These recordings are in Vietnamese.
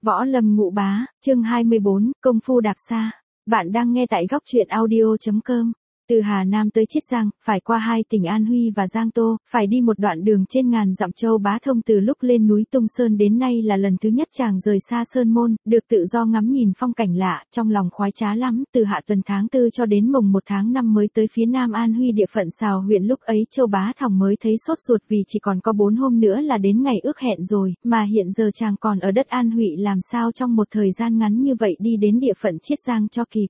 Võ Lâm Ngũ Bá, chương 24, Công Phu Đạp Xa. Bạn đang nghe tại góc truyện audio.com. Từ Hà Nam tới Chiết Giang, phải qua hai tỉnh An Huy và Giang Tô, phải đi một đoạn đường trên ngàn dặm. Châu Bá Thông từ lúc lên núi Tung Sơn đến nay là lần thứ nhất chàng rời xa Sơn Môn, được tự do ngắm nhìn phong cảnh lạ, trong lòng khoái trá lắm. Từ hạ tuần tháng 4 cho đến mùng 1 tháng 5 mới tới phía Nam An Huy, địa phận Sào huyện. Lúc ấy Châu Bá Thông mới thấy sốt ruột vì chỉ còn có 4 hôm nữa là đến ngày ước hẹn rồi, mà hiện giờ chàng còn ở đất An Huy, làm sao trong một thời gian ngắn như vậy đi đến địa phận Chiết Giang cho kịp.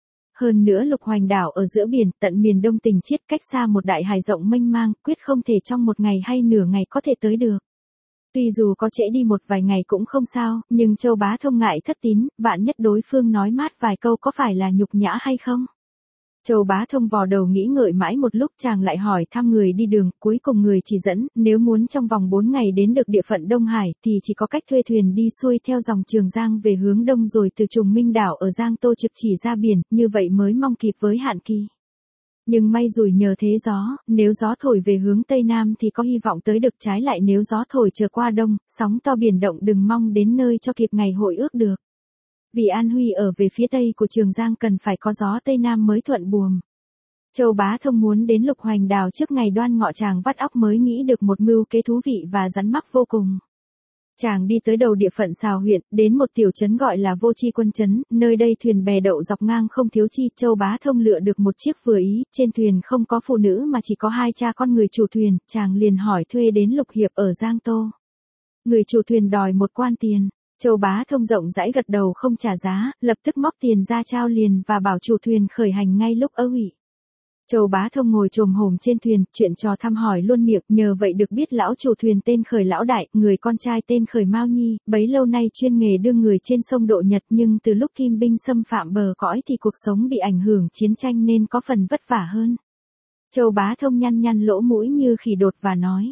Hơn nữa Lục Hoành đảo ở giữa biển, tận miền đông tỉnh Chiết, cách xa một đại hải rộng mênh mang, quyết không thể trong một ngày hay nửa ngày có thể tới được. Tuy dù có trễ đi một vài ngày cũng không sao, nhưng Châu Bá Thông ngại thất tín, vạn nhất đối phương nói mát vài câu có phải là nhục nhã hay không? Châu Bá Thông vò đầu nghĩ ngợi mãi một lúc, chàng lại hỏi thăm người đi đường, cuối cùng người chỉ dẫn, nếu muốn trong vòng 4 ngày đến được địa phận Đông Hải thì chỉ có cách thuê thuyền đi xuôi theo dòng Trường Giang về hướng đông, rồi từ Trùng Minh đảo ở Giang Tô trực chỉ ra biển, như vậy mới mong kịp với hạn kỳ. Nhưng may rủi nhờ thế gió, nếu gió thổi về hướng Tây Nam thì có hy vọng tới được, trái lại nếu gió thổi trở qua đông, sóng to biển động, đừng mong đến nơi cho kịp ngày hội ước được. Vì An Huy ở về phía tây của Trường Giang cần phải có gió Tây Nam mới thuận buồm. Châu Bá Thông muốn đến Lục Hoành đảo trước ngày Đoan Ngọ, chàng vắt óc mới nghĩ được một mưu kế thú vị và rắn mắc vô cùng. Chàng đi tới đầu địa phận Sào huyện, đến một tiểu trấn gọi là Vô Chi Quân trấn, nơi đây thuyền bè đậu dọc ngang không thiếu chi. Châu Bá Thông lựa được một chiếc vừa ý, trên thuyền không có phụ nữ mà chỉ có hai cha con người chủ thuyền, chàng liền hỏi thuê đến Lục Hiệp ở Giang Tô. Người chủ thuyền đòi một quan tiền. Châu Bá Thông rộng rãi gật đầu không trả giá, lập tức móc tiền ra trao liền và bảo chủ thuyền khởi hành ngay lúc ơ hủy. Châu Bá Thông ngồi chồm hổm trên thuyền, chuyện trò thăm hỏi luôn miệng, nhờ vậy được biết lão chủ thuyền tên Khởi Lão Đại, người con trai tên Khởi Mao Nhi, bấy lâu nay chuyên nghề đưa người trên sông Độ Nhật, nhưng từ lúc Kim binh xâm phạm bờ cõi thì cuộc sống bị ảnh hưởng chiến tranh nên có phần vất vả hơn. Châu Bá Thông nhăn nhăn lỗ mũi như khỉ đột và nói: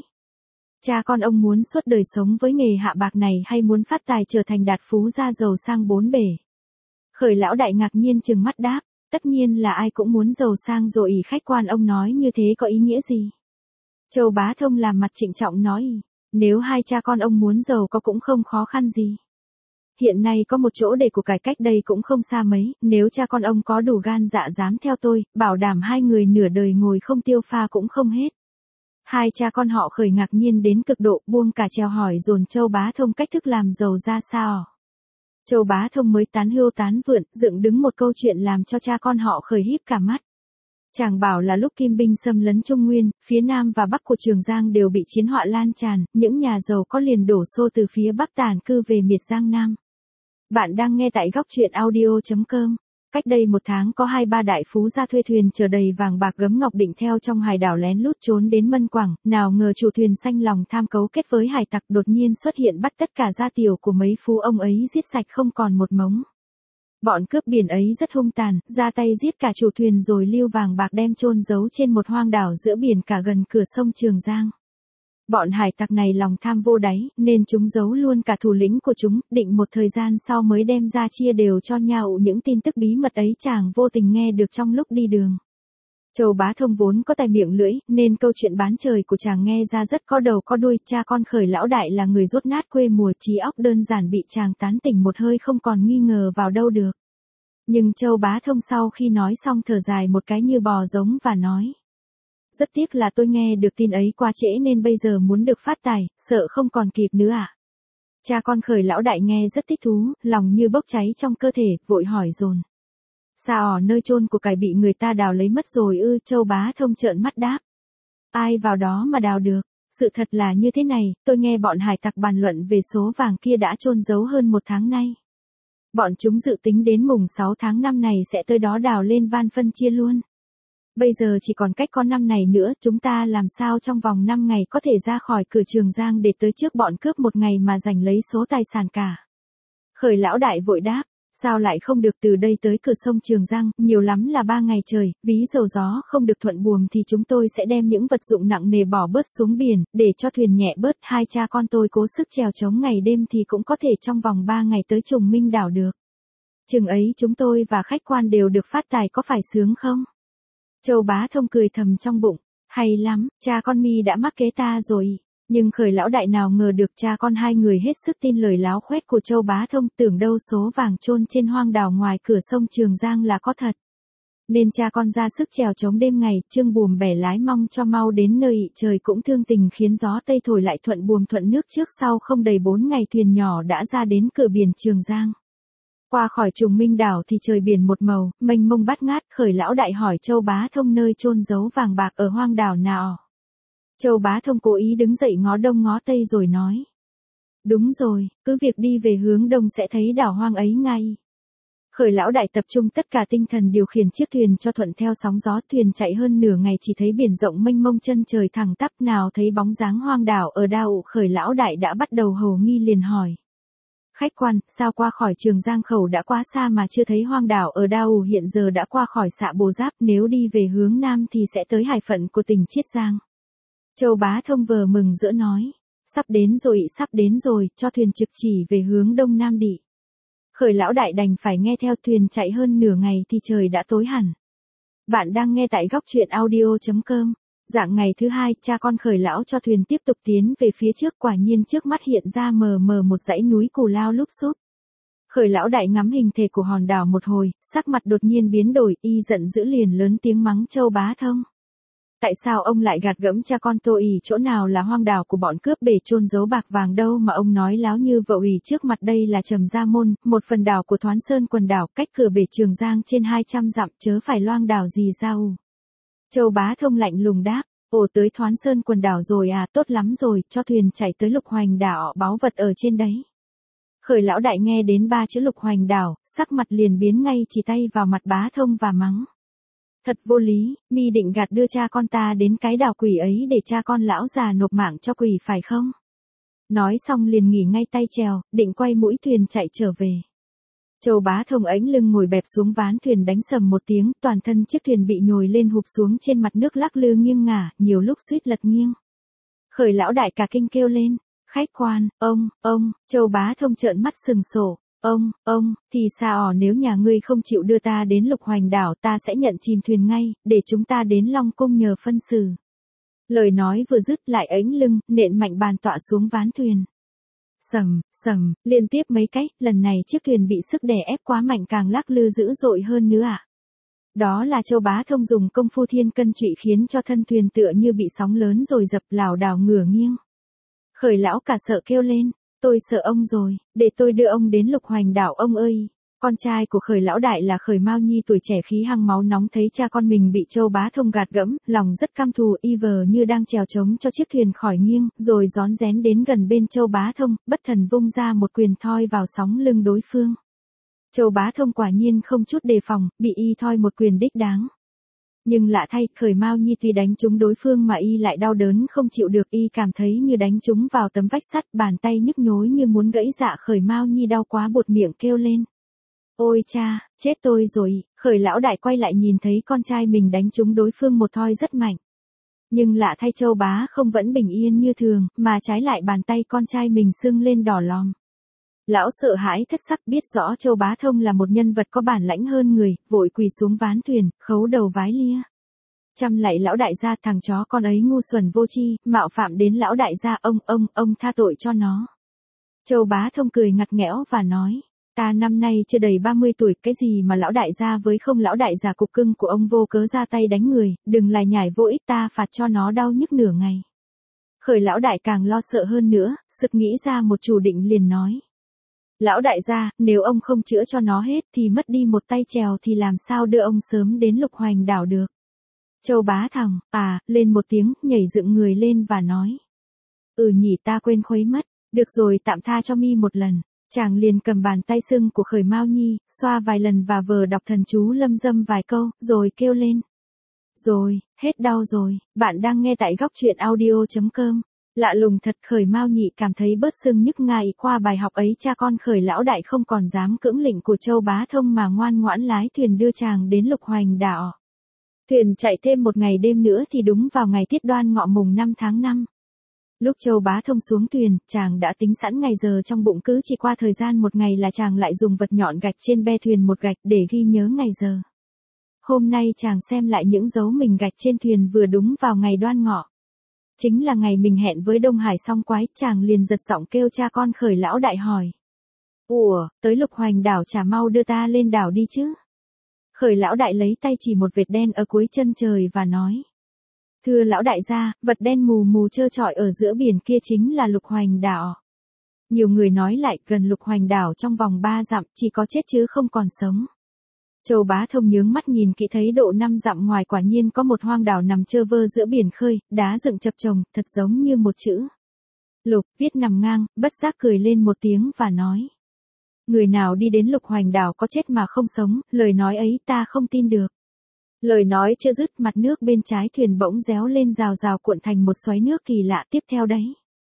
cha con ông muốn suốt đời sống với nghề hạ bạc này hay muốn phát tài trở thành đạt phú gia giàu sang bốn bể? Khởi Lão Đại ngạc nhiên trừng mắt đáp: tất nhiên là ai cũng muốn giàu sang rồi, khách quan ông nói như thế có ý nghĩa gì? Châu Bá Thông làm mặt trịnh trọng nói: nếu hai cha con ông muốn giàu có cũng không khó khăn gì. Hiện nay có một chỗ để của cải cách đây cũng không xa mấy, nếu cha con ông có đủ gan dạ dám theo tôi, bảo đảm hai người nửa đời ngồi không tiêu pha cũng không hết. Hai cha con họ Khởi ngạc nhiên đến cực độ, buông cả treo hỏi dồn Châu Bá Thông cách thức làm giàu ra sao. Châu Bá Thông mới tán hưu tán vượn, dựng đứng một câu chuyện làm cho cha con họ Khởi híp cả mắt. Chàng bảo là lúc Kim binh xâm lấn Trung Nguyên, phía Nam và Bắc của Trường Giang đều bị chiến họa lan tràn, những nhà giàu có liền đổ xô từ phía Bắc tản cư về miệt Giang Nam. Bạn đang nghe tại góc truyện audio.com. Cách đây 1 tháng có 2-3 đại phú gia thuê thuyền chở đầy vàng bạc gấm ngọc định theo trong hải đảo lén lút trốn đến Mân Quảng, nào ngờ chủ thuyền xanh lòng tham cấu kết với hải tặc đột nhiên xuất hiện bắt tất cả gia tiểu của mấy phú ông ấy giết sạch không còn một mống. Bọn cướp biển ấy rất hung tàn, ra tay giết cả chủ thuyền rồi lưu vàng bạc đem chôn giấu trên một hoang đảo giữa biển cả gần cửa sông Trường Giang. Bọn hải tặc này lòng tham vô đáy, nên chúng giấu luôn cả thủ lĩnh của chúng, định một thời gian sau mới đem ra chia đều cho nhau. Những tin tức bí mật ấy chàng vô tình nghe được trong lúc đi đường. Châu Bá Thông vốn có tài miệng lưỡi, nên câu chuyện bán trời của chàng nghe ra rất có đầu có đuôi. Cha con Khởi Lão Đại là người dốt nát quê mùa, trí óc đơn giản bị chàng tán tỉnh một hơi không còn nghi ngờ vào đâu được. Nhưng Châu Bá Thông sau khi nói xong thở dài một cái như bò giống và nói: rất tiếc là tôi nghe được tin ấy quá trễ nên bây giờ muốn được phát tài, sợ không còn kịp nữa ạ. Cha con Khởi Lão Đại nghe rất thích thú, lòng như bốc cháy trong cơ thể, vội hỏi dồn: sao nơi chôn của cải bị người ta đào lấy mất rồi ư? Châu Bá Thông trợn mắt đáp: ai vào đó mà đào được, sự thật là như thế này, tôi nghe bọn hải tặc bàn luận về số vàng kia đã chôn giấu hơn 1 tháng nay. Bọn chúng dự tính đến mùng 6 tháng 5 này sẽ tới đó đào lên van phân chia luôn. Bây giờ chỉ còn cách có 5 ngày nữa, chúng ta làm sao trong vòng 5 ngày có thể ra khỏi cửa Trường Giang để tới trước bọn cướp 1 ngày mà giành lấy số tài sản cả? Khởi Lão Đại vội đáp: sao lại không được, từ đây tới cửa sông Trường Giang, nhiều lắm là 3 ngày trời, ví dầu gió không được thuận buồm thì chúng tôi sẽ đem những vật dụng nặng nề bỏ bớt xuống biển, để cho thuyền nhẹ bớt. Hai cha con tôi cố sức chèo chống ngày đêm thì cũng có thể trong vòng 3 ngày tới Trùng Minh đảo được. Chừng ấy chúng tôi và khách quan đều được phát tài, có phải sướng không? Châu Bá Thông cười thầm trong bụng: hay lắm, cha con mi đã mắc kế ta rồi. Nhưng Khởi lão đại nào ngờ được cha con hai người hết sức tin lời láo khoét của Châu Bá Thông, tưởng đâu số vàng chôn trên hoang đảo ngoài cửa sông Trường Giang là có thật. Nên cha con ra sức chèo chống đêm ngày, trương buồm bẻ lái mong cho mau đến nơi ị trời cũng thương tình, khiến gió tây thổi lại thuận buồm thuận nước, trước sau không đầy 4 ngày thuyền nhỏ đã ra đến cửa biển Trường Giang. Qua khỏi Trùng Minh đảo thì trời biển một màu, mênh mông bát ngát. Khởi lão đại hỏi Châu Bá Thông nơi chôn giấu vàng bạc ở hoang đảo nào. Châu Bá Thông cố ý đứng dậy ngó đông ngó tây rồi nói. Đúng rồi, cứ việc đi về hướng đông sẽ thấy đảo hoang ấy ngay. Khởi lão đại tập trung tất cả tinh thần điều khiển chiếc thuyền cho thuận theo sóng gió, thuyền chạy hơn nửa ngày chỉ thấy biển rộng mênh mông, chân trời thẳng tắp, nào thấy bóng dáng hoang đảo ở đâu. Khởi lão đại đã bắt đầu hồ nghi, liền hỏi. Khách quan, sao qua khỏi Trường Giang khẩu đã quá xa mà chưa thấy hoang đảo ở đâu? Hiện giờ đã qua khỏi Xạ Bồ Giáp, nếu đi về hướng nam thì sẽ tới hải phận của tỉnh Chiết Giang. Châu Bá Thông vờ mừng rỡ nói. Sắp đến rồi, sắp đến rồi, cho thuyền trực chỉ về hướng đông nam đi. Khởi lão đại đành phải nghe theo, thuyền chạy hơn nửa ngày thì trời đã tối hẳn. Bạn đang nghe tại góc truyện audio.com. Dạng ngày thứ hai, cha con Khởi lão cho thuyền tiếp tục tiến về phía trước, quả nhiên trước mắt hiện ra mờ mờ một dãy núi Cù Lao Lúc Xúp. Khởi lão đại ngắm hình thể của hòn đảo một hồi, sắc mặt đột nhiên biến đổi, y giận dữ liền lớn tiếng mắng Châu Bá Thông. Tại sao ông lại gạt gẫm cha con tôi? Chỗ nào là hoang đảo của bọn cướp bể chôn giấu bạc vàng đâu mà ông nói láo như vợ? Trước mặt đây là Trầm Gia Môn, một phần đảo của Thoán Sơn quần đảo, cách cửa bể Trường Giang trên 200 dặm, chớ phải loang đảo gì ra. Châu Bá Thông lạnh lùng đáp. Ồ, tới Thoán Sơn quần đảo rồi à, tốt lắm rồi, cho thuyền chạy tới Lục Hoành đảo, báu vật ở trên đấy. Khởi lão đại nghe đến 3 chữ Lục Hoành đảo, sắc mặt liền biến ngay, chỉ tay vào mặt Bá Thông và mắng. Thật vô lý, mi định gạt đưa cha con ta đến cái đảo quỷ ấy để cha con lão già nộp mạng cho quỷ phải không? Nói xong liền nghỉ ngay tay chèo, định quay mũi thuyền chạy trở về. Châu Bá Thông ánh lưng ngồi bẹp xuống ván thuyền, đánh sầm một tiếng, toàn thân chiếc thuyền bị nhồi lên hụp xuống trên mặt nước, lắc lư nghiêng ngả, nhiều lúc suýt lật nghiêng. Khởi lão đại cả kinh kêu lên. Khách quan, ông. Châu Bá Thông trợn mắt sừng sổ. Ông, thì sao nếu nhà ngươi không chịu đưa ta đến Lục Hoành đảo, ta sẽ nhận chìm thuyền ngay, để chúng ta đến Long Cung nhờ phân xử. Lời nói vừa dứt lại ánh lưng, nện mạnh bàn tọa xuống ván thuyền. Sầm, liên tiếp mấy cái, lần này chiếc thuyền bị sức đè ép quá mạnh, càng lắc lư dữ dội hơn nữa ạ. Đó là Châu Bá Thông dùng công phu thiên cân trụy khiến cho thân thuyền tựa như bị sóng lớn rồi dập lảo đảo ngửa nghiêng. Khởi lão cả sợ kêu lên. Tôi sợ ông rồi, để tôi đưa ông đến Lục Hoành đảo ông ơi. Con trai của Khởi lão đại là Khởi Mao Nhi tuổi trẻ khí hăng máu nóng, thấy cha con mình bị Châu Bá Thông gạt gẫm, lòng rất căm thù, y vờ như đang chèo chống cho chiếc thuyền khỏi nghiêng, rồi rón rén đến gần bên Châu Bá Thông, bất thần vung ra một quyền thoi vào sóng lưng đối phương. Châu Bá Thông quả nhiên không chút đề phòng, bị y thoi một quyền đích đáng. Nhưng lạ thay, Khởi Mao Nhi tuy đánh trúng đối phương mà y lại đau đớn không chịu được, y cảm thấy như đánh trúng vào tấm vách sắt, bàn tay nhức nhối như muốn gãy dạ. Khởi Mao Nhi đau quá buột miệng kêu lên. Ôi cha, chết tôi rồi. Khởi lão đại quay lại nhìn thấy con trai mình đánh trúng đối phương một thoi rất mạnh. Nhưng lạ thay, Châu Bá không vẫn bình yên như thường, mà trái lại bàn tay con trai mình sưng lên đỏ lòm. Lão sợ hãi thất sắc, biết rõ Châu Bá Thông là một nhân vật có bản lãnh hơn người, vội quỳ xuống ván thuyền, khấu đầu vái lia. Chăm lạy lão đại gia, thằng chó con ấy ngu xuẩn vô tri, mạo phạm đến lão đại gia, ông tha tội cho nó. Châu Bá Thông cười ngặt nghẽo và nói, ta năm nay chưa đầy 30 tuổi, cái gì mà lão đại gia với không lão đại già cục cưng của ông vô cớ ra tay đánh người, đừng lại nhảy vô ích, ta phạt cho nó đau nhức nửa ngày. Khởi lão đại càng lo sợ hơn nữa, sực nghĩ ra một chủ định liền nói. Lão đại gia, nếu ông không chữa cho nó hết thì mất đi một tay chèo thì làm sao đưa ông sớm đến Lục Hoành đảo được. Châu Bá Thằng, lên một tiếng, nhảy dựng người lên và nói. Nhỉ, ta quên khuấy mất, được rồi, tạm tha cho mi một lần. Chàng liền cầm bàn tay sưng của Khởi Mao Nhi, xoa vài lần và vờ đọc thần chú lâm dâm vài câu, rồi kêu lên. Rồi, hết đau rồi. Bạn đang nghe tại góc truyện audio.com. Lạ lùng thật, Khởi Mao Nhị cảm thấy bớt sưng nhức ngay. Qua bài học ấy, cha con Khởi lão đại không còn dám cưỡng lệnh của Châu Bá Thông mà ngoan ngoãn lái thuyền đưa chàng đến Lục Hoành đảo. Thuyền chạy thêm một ngày đêm nữa thì đúng vào ngày Tiết Đoan Ngọ mùng 5 tháng 5. Lúc Châu Bá Thông xuống thuyền, chàng đã tính sẵn ngày giờ trong bụng, cứ chỉ qua thời gian một ngày là chàng lại dùng vật nhọn gạch trên be thuyền một gạch để ghi nhớ ngày giờ. Hôm nay chàng xem lại những dấu mình gạch trên thuyền vừa đúng vào ngày Đoan Ngọ. Chính là ngày mình hẹn với Đông Hải song quái, chàng liền giật giọng kêu cha con Khởi lão đại hỏi. Ủa, tới Lục Hoành đảo chả mau đưa ta lên đảo đi chứ. Khởi lão đại lấy tay chỉ một vệt đen ở cuối chân trời và nói. Thưa lão đại gia, vật đen mù mù trơ trọi ở giữa biển kia chính là Lục Hoành đảo. Nhiều người nói lại gần Lục Hoành đảo trong vòng 3 dặm chỉ có chết chứ không còn sống. Châu Bá Thông nhướng mắt nhìn kỹ thấy độ 5 dặm ngoài quả nhiên có một hoang đảo nằm trơ vơ giữa biển khơi, đá dựng chập chồng, thật giống như một chữ. Lục viết nằm ngang, bất giác cười lên một tiếng và nói. Người nào đi đến Lục Hoành đảo có chết mà không sống, lời nói ấy ta không tin được. Lời nói chưa dứt, mặt nước bên trái thuyền bỗng réo lên rào rào cuộn thành một xoáy nước kỳ lạ tiếp theo đấy.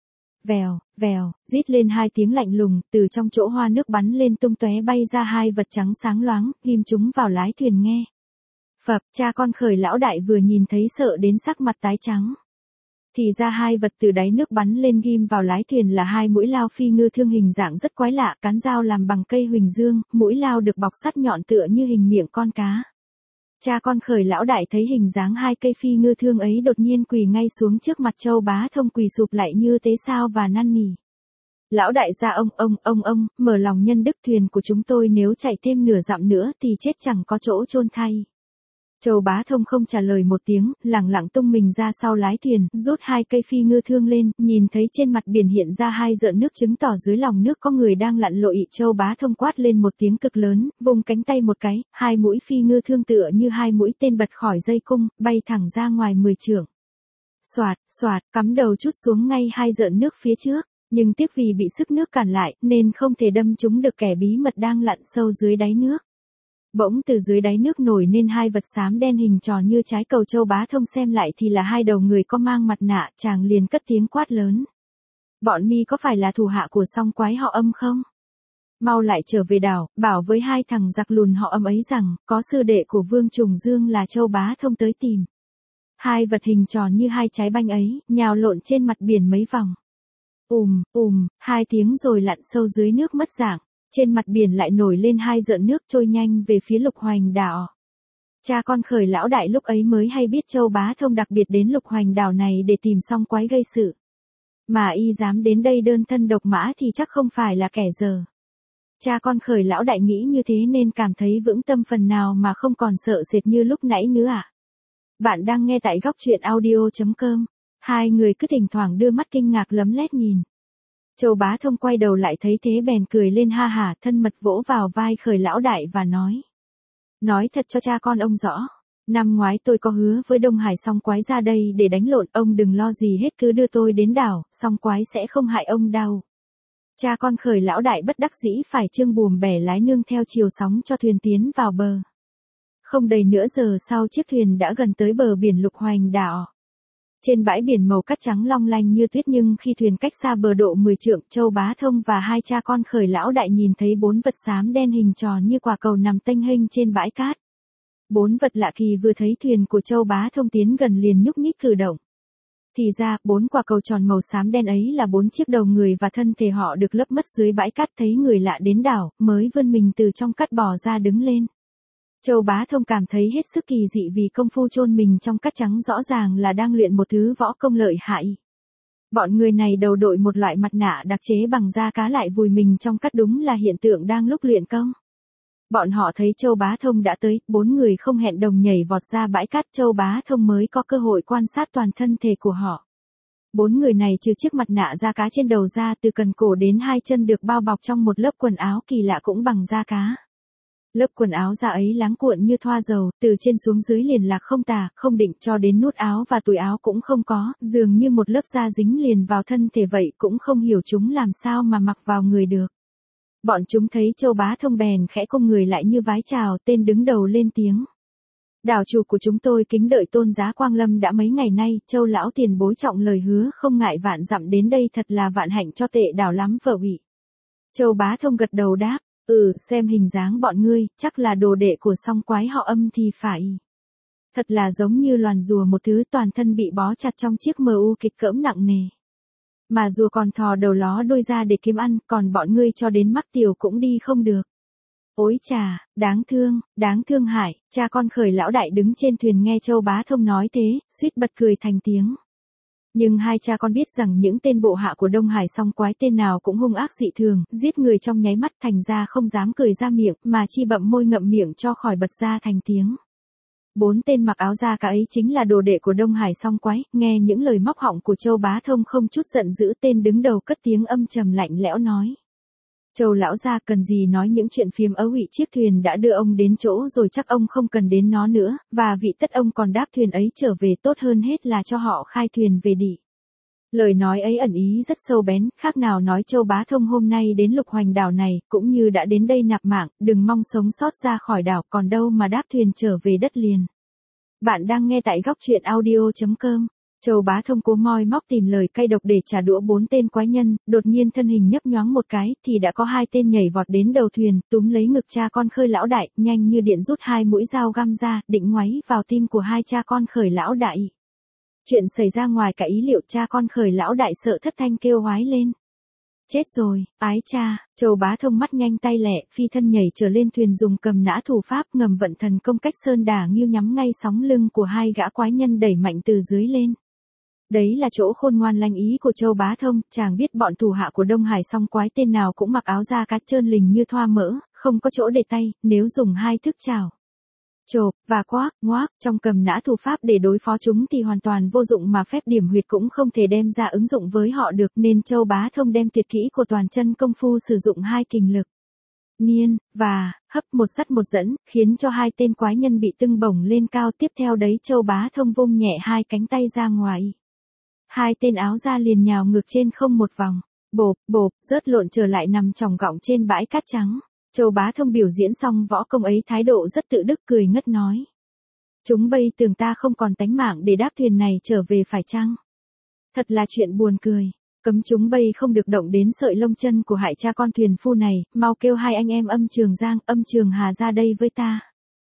Vèo, vèo, rít lên 2 tiếng lạnh lùng, từ trong chỗ hoa nước bắn lên tung tóe bay ra 2 vật trắng sáng loáng, ghim chúng vào lái thuyền nghe. Phập, cha con Khởi lão đại vừa nhìn thấy sợ đến sắc mặt tái trắng. Thì ra 2 vật từ đáy nước bắn lên ghim vào lái thuyền là 2 mũi lao phi ngư thương hình dạng rất quái lạ, cán dao làm bằng cây huỳnh dương, mũi lao được bọc sắt nhọn tựa như hình miệng con cá. Cha con Khởi lão đại thấy hình dáng 2 cây phi ngư thương ấy đột nhiên quỳ ngay xuống trước mặt Châu Bá Thông, quỳ sụp lại như tế sao và năn nỉ. Lão đại gia ông, mở lòng nhân đức, thuyền của chúng tôi nếu chạy thêm nửa dặm nữa thì chết chẳng có chỗ chôn thay. Châu Bá Thông không trả lời một tiếng, lẳng lặng tung mình ra sau lái thuyền, rút 2 cây phi ngư thương lên, nhìn thấy trên mặt biển hiện ra 2 rợn nước chứng tỏ dưới lòng nước có người đang lặn lội. Châu Bá Thông quát lên một tiếng cực lớn, vùng cánh tay một cái, 2 mũi phi ngư thương tựa như 2 mũi tên bật khỏi dây cung, bay thẳng ra ngoài 10 trượng. Xoạt, xoạt, cắm đầu chút xuống ngay 2 rợn nước phía trước, nhưng tiếc vì bị sức nước cản lại, nên không thể đâm trúng được kẻ bí mật đang lặn sâu dưới đáy nước. Bỗng từ dưới đáy nước nổi lên 2 vật xám đen hình tròn như trái cầu. Châu Bá Thông xem lại thì là 2 đầu người có mang mặt nạ, chàng liền cất tiếng quát lớn. Bọn mi có phải là thủ hạ của song quái họ Âm không? Mau lại trở về đảo, bảo với 2 thằng giặc lùn họ Âm ấy rằng, có sư đệ của Vương Trùng Dương là Châu Bá Thông tới tìm. 2 vật hình tròn như 2 trái banh ấy, nhào lộn trên mặt biển mấy vòng. 2 tiếng rồi lặn sâu dưới nước mất dạng. Trên mặt biển lại nổi lên 2 rợn nước trôi nhanh về phía Lục Hoành đảo. Cha con Khởi lão đại lúc ấy mới hay biết Châu Bá Thông đặc biệt đến Lục Hoành đảo này để tìm song quái gây sự. Mà y dám đến đây đơn thân độc mã thì chắc không phải là kẻ dở. Cha con Khởi lão đại nghĩ như thế nên cảm thấy vững tâm phần nào mà không còn sợ sệt như lúc nãy nữa à. Bạn đang nghe tại góc truyện audio.com. 2 người cứ thỉnh thoảng đưa mắt kinh ngạc lấm lét nhìn. Châu Bá Thông quay đầu lại thấy thế bèn cười lên ha hả, thân mật vỗ vào vai Khởi lão đại và nói. Nói thật cho cha con ông rõ. Năm ngoái tôi có hứa với Đông Hải song quái ra đây để đánh lộn, ông đừng lo gì hết, cứ đưa tôi đến đảo, song quái sẽ không hại ông đâu. Cha con Khởi lão đại bất đắc dĩ phải trương buồm bẻ lái nương theo chiều sóng cho thuyền tiến vào bờ. Không đầy nửa giờ sau chiếc thuyền đã gần tới bờ biển Lục Hoành đảo. Trên bãi biển màu cát trắng long lanh như tuyết, nhưng khi thuyền cách xa bờ độ 10 trượng, Châu Bá Thông và 2 cha con Khởi lão đại nhìn thấy 4 vật xám đen hình tròn như quả cầu nằm tênh hênh trên bãi cát. 4 vật lạ kỳ vừa thấy thuyền của Châu Bá Thông tiến gần liền nhúc nhích cử động. Thì ra, 4 quả cầu tròn màu xám đen ấy là 4 chiếc đầu người và thân thể họ được lấp mất dưới bãi cát. Thấy người lạ đến đảo, mới vươn mình từ trong cát bò ra đứng lên. Châu Bá Thông cảm thấy hết sức kỳ dị vì công phu chôn mình trong cát trắng rõ ràng là đang luyện một thứ võ công lợi hại. Bọn người này đầu đội một loại mặt nạ đặc chế bằng da cá lại vùi mình trong cát, đúng là hiện tượng đang lúc luyện công. Bọn họ thấy Châu Bá Thông đã tới, 4 người không hẹn đồng nhảy vọt ra bãi cát. Châu Bá Thông mới có cơ hội quan sát toàn thân thể của họ. 4 người này trừ chiếc mặt nạ da cá trên đầu ra, từ cần cổ đến 2 chân được bao bọc trong một lớp quần áo kỳ lạ cũng bằng da cá. Lớp quần áo da ấy láng cuộn như thoa dầu, từ trên xuống dưới liền lạc không tả, không định, cho đến nút áo và túi áo cũng không có, dường như một lớp da dính liền vào thân thể vậy, cũng không hiểu chúng làm sao mà mặc vào người được. Bọn chúng thấy Châu Bá Thông bèn khẽ cong người lại như vái chào. Tên đứng đầu lên tiếng. Đảo chủ của chúng tôi kính đợi tôn giá quang lâm đã mấy ngày nay, Châu lão tiền bối trọng lời hứa không ngại vạn dặm đến đây, thật là vạn hạnh cho tệ đảo lắm vợ ủy. Châu Bá Thông gật đầu đáp. Xem hình dáng bọn ngươi, chắc là đồ đệ của song quái họ Âm thì phải. Thật là giống như loàn rùa một thứ, toàn thân bị bó chặt trong chiếc MU kịch cỡm nặng nề. Mà rùa còn thò đầu ló đôi ra để kiếm ăn, còn bọn ngươi cho đến mắc tiểu cũng đi không được. Ôi chà, đáng thương hại. Cha con Khởi lão đại đứng trên thuyền nghe Châu Bá Thông nói thế, suýt bật cười thành tiếng. Nhưng hai cha con biết rằng những tên bộ hạ của Đông Hải Song Quái tên nào cũng hung ác dị thường, giết người trong nháy mắt, thành ra không dám cười ra miệng, mà chi bậm môi ngậm miệng cho khỏi bật ra thành tiếng. 4 tên mặc áo da cả ấy chính là đồ đệ của Đông Hải Song Quái, nghe những lời móc họng của Châu Bá Thông không chút giận dữ, tên đứng đầu cất tiếng âm trầm lạnh lẽo nói. Châu lão gia, cần gì nói những chuyện phiếm ấu ị, chiếc thuyền đã đưa ông đến chỗ rồi, chắc ông không cần đến nó nữa, và vị tất ông còn đáp thuyền ấy trở về, tốt hơn hết là cho họ khai thuyền về đi. Lời nói ấy ẩn ý rất sâu bén, khác nào nói Châu Bá Thông hôm nay đến Lục Hoành đảo này, cũng như đã đến đây nạp mạng, đừng mong sống sót ra khỏi đảo, còn đâu mà đáp thuyền trở về đất liền. Bạn đang nghe tại góc truyện audio.com. Châu Bá Thông cố moi móc tìm lời cay độc để trả đũa 4 tên quái nhân, đột nhiên thân hình nhấp nhoáng một cái, thì đã có 2 tên nhảy vọt đến đầu thuyền, túm lấy ngực cha con Khởi lão đại, nhanh như điện rút 2 mũi dao găm ra, định ngoáy vào tim của hai cha con Khởi lão đại. Chuyện xảy ra ngoài cả ý liệu, cha con Khởi lão đại sợ thất thanh kêu oái lên. Chết rồi, ái cha. Châu Bá Thông mắt nhanh tay lẹ, phi thân nhảy trở lên thuyền, dùng cầm nã thủ pháp ngầm vận thần công cách sơn đả nghiêu, nhắm ngay sóng lưng của 2 gã quái nhân đẩy mạnh từ dưới lên. Đấy là chỗ khôn ngoan lanh ý của Châu Bá Thông, chàng biết bọn thủ hạ của Đông Hải Song Quái tên nào cũng mặc áo da cá trơn lình như thoa mỡ, không có chỗ để tay, nếu dùng 2 thức chảo, chộp và quác, ngoác trong cầm nã thủ pháp để đối phó chúng thì hoàn toàn vô dụng, mà phép điểm huyệt cũng không thể đem ra ứng dụng với họ được, nên Châu Bá Thông đem tuyệt kỹ của toàn chân công phu sử dụng 2 kình lực. Niên và hấp, một dắt một dẫn, khiến cho 2 tên quái nhân bị tưng bổng lên cao, tiếp theo đấy Châu Bá Thông vung nhẹ 2 cánh tay ra ngoài. 2 tên áo da liền nhào ngược trên không một vòng, bộp, bộp, rớt lộn trở lại nằm chòng gọng trên bãi cát trắng. Châu Bá Thông biểu diễn xong võ công ấy thái độ rất tự đức, cười ngất nói. Chúng bây tưởng ta không còn tánh mạng để đáp thuyền này trở về phải chăng? Thật là chuyện buồn cười. Cấm chúng bây không được động đến sợi lông chân của hại cha con thuyền phu này, mau kêu 2 anh em Âm Trường Giang, Âm Trường Hà ra đây với ta.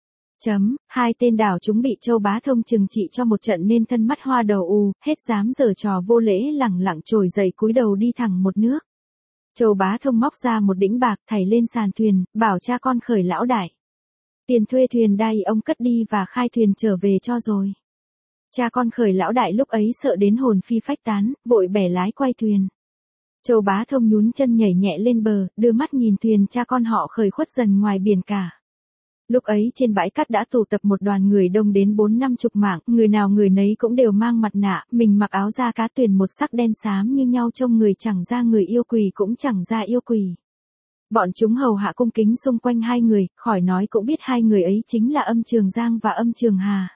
2 tên đảo chúng bị Châu Bá Thông trừng trị cho một trận nên thân mắt hoa đầu ù, hết dám giở trò vô lễ, lẳng lặng trồi dậy cúi đầu đi thẳng một nước. Châu Bá Thông móc ra một đĩnh bạc thảy lên sàn thuyền, bảo cha con Khởi lão đại. Tiền thuê thuyền đây ông cất đi và khai thuyền trở về cho rồi. Cha con Khởi lão đại lúc ấy sợ đến hồn phi phách tán, vội bẻ lái quay thuyền. Châu Bá Thông nhún chân nhảy nhẹ lên bờ, đưa mắt nhìn thuyền cha con họ Khởi khuất dần ngoài biển cả. Lúc ấy trên bãi cát đã tụ tập một đoàn người đông đến 4-50 mạng, người nào người nấy cũng đều mang mặt nạ, mình mặc áo da cá tuyền một sắc đen xám như nhau, trông người chẳng ra người yêu quỷ cũng chẳng ra yêu quỷ. Bọn chúng hầu hạ cung kính xung quanh 2 người, khỏi nói cũng biết 2 người ấy chính là Âm Trường Giang và Âm Trường Hà.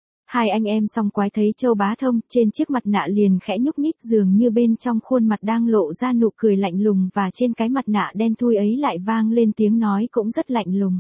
2 anh em Song Quái thấy Châu Bá Thông, trên chiếc mặt nạ liền khẽ nhúc nhích, dường như bên trong khuôn mặt đang lộ ra nụ cười lạnh lùng, và trên cái mặt nạ đen thui ấy lại vang lên tiếng nói cũng rất lạnh lùng.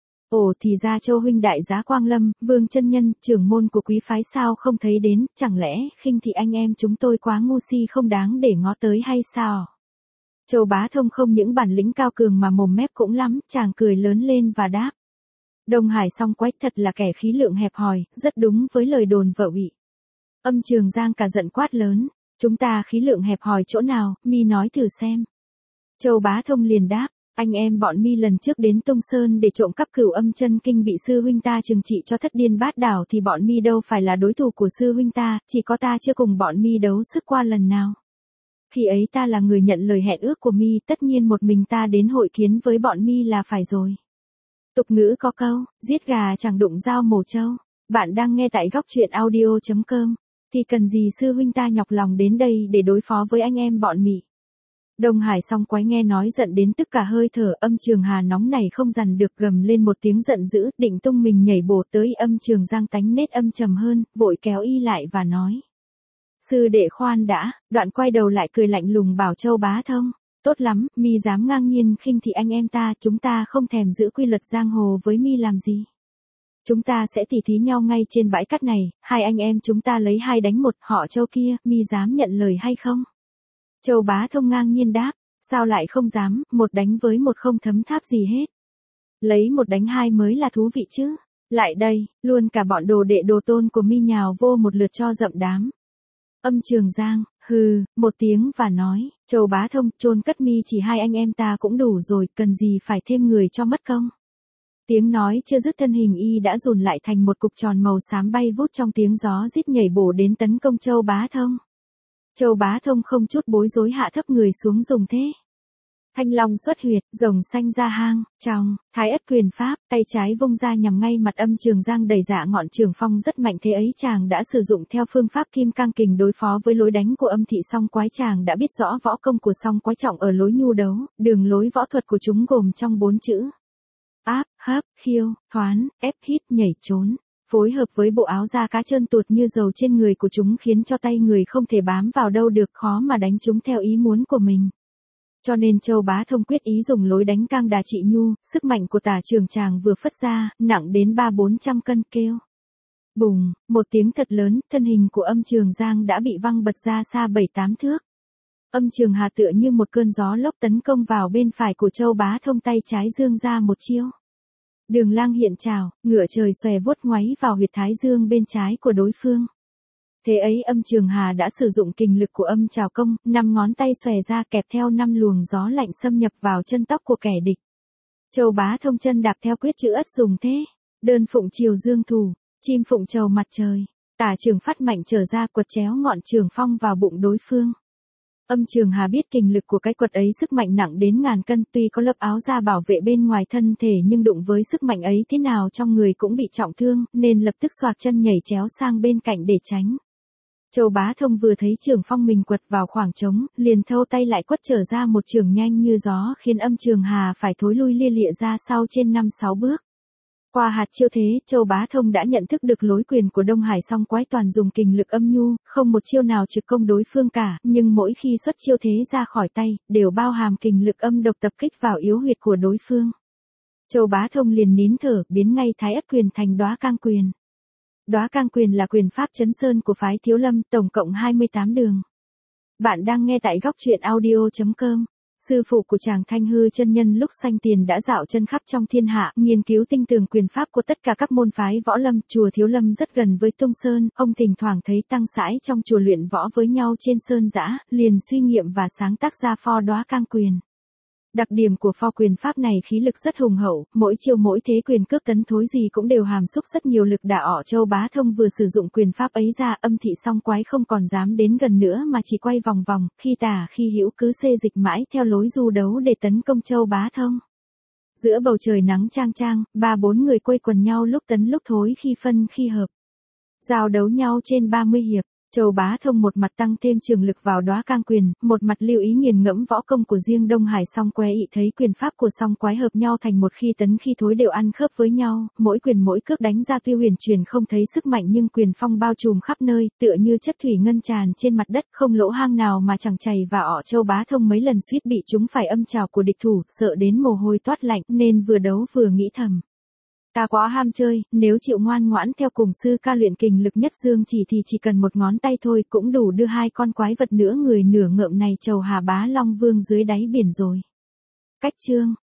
Ồ, thì ra Châu huynh đại giá Quang Lâm, Vương chân nhân, trưởng môn của quý phái sao không thấy đến, chẳng lẽ khinh thị anh em chúng tôi quá ngu si không đáng để ngó tới hay sao? Châu Bá Thông không những bản lĩnh cao cường mà mồm mép cũng lắm, chàng cười lớn lên và đáp. Đông Hải Song Quái thật là kẻ khí lượng hẹp hòi, rất đúng với lời đồn vợ bị. Âm Trường Giang cả giận quát lớn, chúng ta khí lượng hẹp hòi chỗ nào, mi nói thử xem. Châu Bá Thông liền đáp. Anh em bọn mi lần trước đến Tung Sơn để trộm cắp Cửu Âm Chân Kinh bị sư huynh ta trừng trị cho thất điên bát đảo thì bọn mi đâu phải là đối thủ của sư huynh ta, chỉ có ta chưa cùng bọn mi đấu sức qua lần nào. Khi ấy ta là người nhận lời hẹn ước của mi, tất nhiên một mình ta đến hội kiến với bọn mi là phải rồi. Tục ngữ có câu, giết gà chẳng đụng dao mổ trâu. Bạn đang nghe tại góc truyện audio.com. Thì cần gì sư huynh ta nhọc lòng đến đây để đối phó với anh em bọn mi. Đông Hải Song Quái nghe nói giận đến tức cả hơi thở, Âm Trường Hà nóng này không dằn được, gầm lên một tiếng giận dữ, định tung mình nhảy bổ tới. Âm Trường Giang tánh nết âm trầm hơn, vội kéo y lại và nói. Sư đệ khoan đã, đoạn quay đầu lại cười lạnh lùng bảo Châu Bá Thông. Tốt lắm, mi dám ngang nhiên khinh thị anh em ta, chúng ta không thèm giữ quy luật giang hồ với mi làm gì. Chúng ta sẽ tỉ thí nhau ngay trên bãi cát này, 2 anh em chúng ta lấy 2 đánh 1, họ Châu kia, mi dám nhận lời hay không? Châu Bá Thông ngang nhiên đáp, sao lại không dám, 1 đánh với 1 không thấm tháp gì hết. Lấy 1 đánh 2 mới là thú vị chứ. Lại đây, luôn cả bọn đồ đệ đồ tôn của mi nhào vô một lượt cho rậm đám. Âm Trường Giang, hừ, một tiếng và nói, Châu Bá Thông, chôn cất mi chỉ 2 anh em ta cũng đủ rồi, cần gì phải thêm người cho mất công. Tiếng nói chưa dứt, thân hình y đã dồn lại thành một cục tròn màu xám bay vút trong tiếng gió rít nhảy bổ đến tấn công Châu Bá Thông. Châu Bá Thông không chút bối rối hạ thấp người xuống dùng thế. Thanh long xuất huyệt, rồng xanh ra hang, trong, thái ất quyền pháp, tay trái vung ra nhằm ngay mặt Âm Trường Giang đầy dạ ngọn trường phong rất mạnh thế ấy chàng đã sử dụng theo phương pháp kim cang kình đối phó với lối đánh của Âm Thị Song Quái chàng đã biết rõ võ công của Song Quái trọng ở lối nhu đấu, đường lối võ thuật của chúng gồm trong 4 chữ. Áp, hấp, khiêu, thoán, ép hít, nhảy trốn. Phối hợp với bộ áo da cá trơn tuột như dầu trên người của chúng khiến cho tay người không thể bám vào đâu được khó mà đánh chúng theo ý muốn của mình. Cho nên Châu Bá Thông quyết ý dùng lối đánh cang đà trị nhu, sức mạnh của tả trường chàng vừa phất ra, nặng đến 300-400 cân kêu. Bùng, một tiếng thật lớn, thân hình của Âm Trường Giang đã bị văng bật ra xa 7-8 thước. Âm Trường Hà tựa như một cơn gió lốc tấn công vào bên phải của Châu Bá Thông tay trái dương ra một chiêu. Đường lang hiện trảo, ngựa trời xòe vuốt ngoáy vào huyệt thái dương bên trái của đối phương. Thế ấy Âm Trường Hà đã sử dụng kình lực của âm trảo công, 5 ngón tay xòe ra kẹp theo 5 luồng gió lạnh xâm nhập vào chân tóc của kẻ địch. Châu Bá Thông chân đạp theo quyết chữ ất dùng thế. Đơn phụng chiều dương thủ, chim phụng trầu mặt trời. Tả trường phát mạnh trở ra quật chéo ngọn trường phong vào bụng đối phương. Âm Trường Hà biết kình lực của cái quật ấy sức mạnh nặng đến ngàn cân, tuy có lớp áo da bảo vệ bên ngoài thân thể nhưng đụng với sức mạnh ấy thế nào trong người cũng bị trọng thương, nên lập tức xoạc chân nhảy chéo sang bên cạnh để tránh. Châu Bá Thông vừa thấy trường phong mình quật vào khoảng trống, liền thâu tay lại quất trở ra một trường nhanh như gió khiến Âm Trường Hà phải thối lui lia lịa ra sau trên 5-6 bước. Qua hạt chiêu thế, Châu Bá Thông đã nhận thức được lối quyền của Đông Hải Song Quái toàn dùng kình lực âm nhu, không một chiêu nào trực công đối phương cả, nhưng mỗi khi xuất chiêu thế ra khỏi tay, đều bao hàm kình lực âm độc tập kích vào yếu huyệt của đối phương. Châu Bá Thông liền nín thở, biến ngay thái ất quyền thành đóa cang quyền. Đóa cang quyền là quyền pháp chấn sơn của phái Thiếu Lâm, tổng cộng 28 đường. Bạn đang nghe tại góc truyện audio.com. Sư phụ của chàng Thanh Hư chân nhân lúc sanh tiền đã dạo chân khắp trong thiên hạ, nghiên cứu tinh tường quyền pháp của tất cả các môn phái võ lâm. Chùa Thiếu Lâm rất gần với Tung Sơn, ông thỉnh thoảng thấy tăng sãi trong chùa luyện võ với nhau trên sơn dã, liền suy nghiệm và sáng tác ra pho đóa cang quyền. Đặc điểm của pho quyền pháp này khí lực rất hùng hậu, mỗi chiêu mỗi thế quyền cước tấn thối gì cũng đều hàm xúc rất nhiều lực đả. Châu Bá Thông vừa sử dụng quyền pháp ấy ra, Âm Thị Song Quái không còn dám đến gần nữa mà chỉ quay vòng vòng, khi tả khi hữu cứ xê dịch mãi theo lối du đấu để tấn công Châu Bá Thông. Giữa bầu trời nắng chang chang, 3-4 người quây quần nhau lúc tấn lúc thối, khi phân khi hợp. Giao đấu nhau trên 30 hiệp. Châu Bá Thông một mặt tăng thêm trường lực vào đóa cang quyền, một mặt lưu ý nghiền ngẫm võ công của riêng Đông Hải Song Quái. Ý thấy quyền pháp của Song Quái hợp nhau thành một, khi tấn khi thối đều ăn khớp với nhau, mỗi quyền mỗi cước đánh ra tuy huyền truyền không thấy sức mạnh nhưng quyền phong bao trùm khắp nơi, tựa như chất thủy ngân tràn trên mặt đất, không lỗ hang nào mà chẳng chảy vào. Châu Bá Thông mấy lần suýt bị chúng phải âm trảo của địch thủ, sợ đến mồ hôi toát lạnh, nên vừa đấu vừa nghĩ thầm. Ta quá ham chơi, nếu chịu ngoan ngoãn theo cùng sư ca luyện kình lực nhất dương chỉ thì chỉ cần một ngón tay thôi cũng đủ đưa 2 con quái vật nửa người nửa ngợm này trầu Hà Bá Long Vương dưới đáy biển rồi. Cách chương